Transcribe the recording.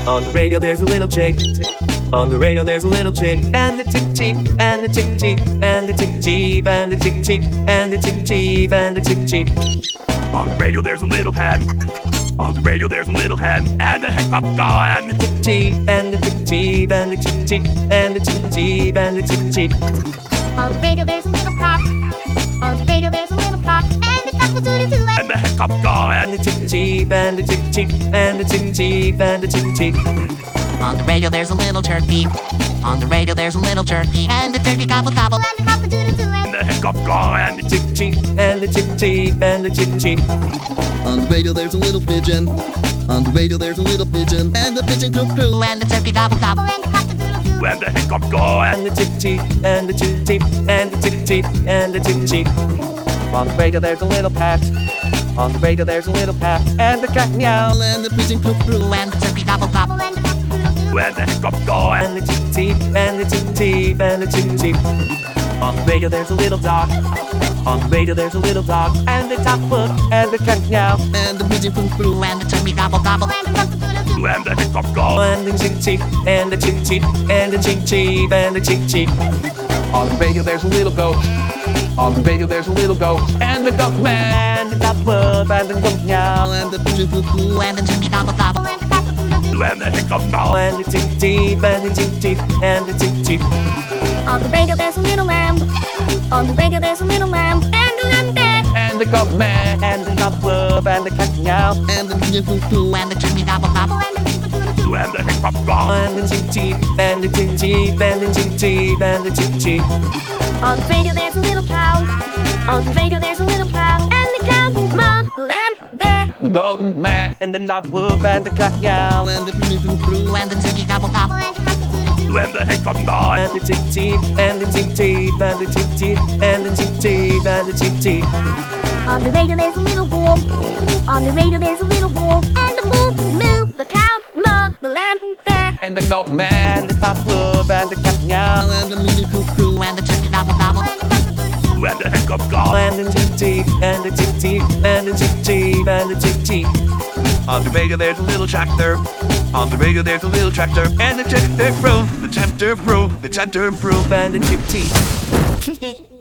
On the radio there's a little chick. On the radio there's a little chick. And the chick cheep, and the chick cheep, and the chick cheep, and the chick cheep, and the chick cheep, and the chick cheep. On the radio there's a little hen. On the radio there's a little hen. And the hen comes gone. And the chick cheep, and the chick cheep, and the chick cheep, and the chick cheep, and the chick cheep. On the radio there's a little cock. On the radio there's a little cock. And the cock will toot-a-toot. And the hen comes gone. And the chick cheep, and the chick cheep, and the chick cheep, and the chick cheep. On the radio there's a little turkey. On the radio there's a little turkey. And the turkey gobble gobble. And the cock will toot-a-toot. And the hen comes gone. And the chick cheep, and the chick cheep, and the chick cheep. On the radio there's a little pigeon. On the radio there's a little pigeon. And the pigeon cuckoo. And the turkey gobble gobble. And the cock will toot-a-toot. And the hen comes gone. And the chick cheep, and the chick cheep, and the chick cheep, and the chick cheep. On the radio there's a little pat. On the radio there's a little pat. And the cat meow. And the pigeon cuckoo. And the turkey gobble gobble. And the cock will toot-a-toot. And the hen comes gone. And the chick cheep, and the chick cheep, and the chick cheep. On the radio there's a little dog. On the radio there's a little dog. And the top book, and the cat meow. And the pigeon cuckoo. And the turkey gobble gobble. And the cock will toot-a-toot. And the hen comes gone. And the chick cheep, and the chick cheep, and the chick cheep, and the chick cheep. On the radio there's a little goat. On the radio there's a little goat. And the goat man, and the top book, and the goat meow. And the pigeon cuckoo. And the turkey gobble gobble. And the cock will toot-a-toot. And the hen comes gone. And the chick cheep, and the chick cheep, and the chick cheep. On the radio there's a little lamb. On the radio there's a little lamb. And the lamb there. And the goat man, and the top book, and the cat meow. And the pigeon cuckoo. And the turkey gobble gobble. And the cock will toot-a-toot. And the hen comes gone. And the chick cheep, and the chick cheep, and the chick cheep, and the chick cheep. On the radio there's a little cow. On the radio there's a little cow. And the cow will moo. Lamb there. Goat man, and the top book, and the cat meow. And the pigeon cuckoo. And the turkey gobble gobble. And the cock will toot-a-toot. And the hen comes gone. And the chick cheep, and the chick cheep, and the chick cheep, and the chick cheep, and the chick cheep. On the radio there's a little bull. On the radio there's a little bull. And the bull moo. The cow moo. The lamb there. And the goat man, the top book, and the cat meow. And the pigeon cuckoo. And the turkey gobble gobble. And the cock will toot-a-toot. And the hen comes gone. And the chick cheep, and the chick cheep, and the chick cheep, and the chick cheep. On the radio there's a little tractor. On the radio there's a little tractor. And the tractor broom, the tractor broom, the tractor broom. And the chick cheep.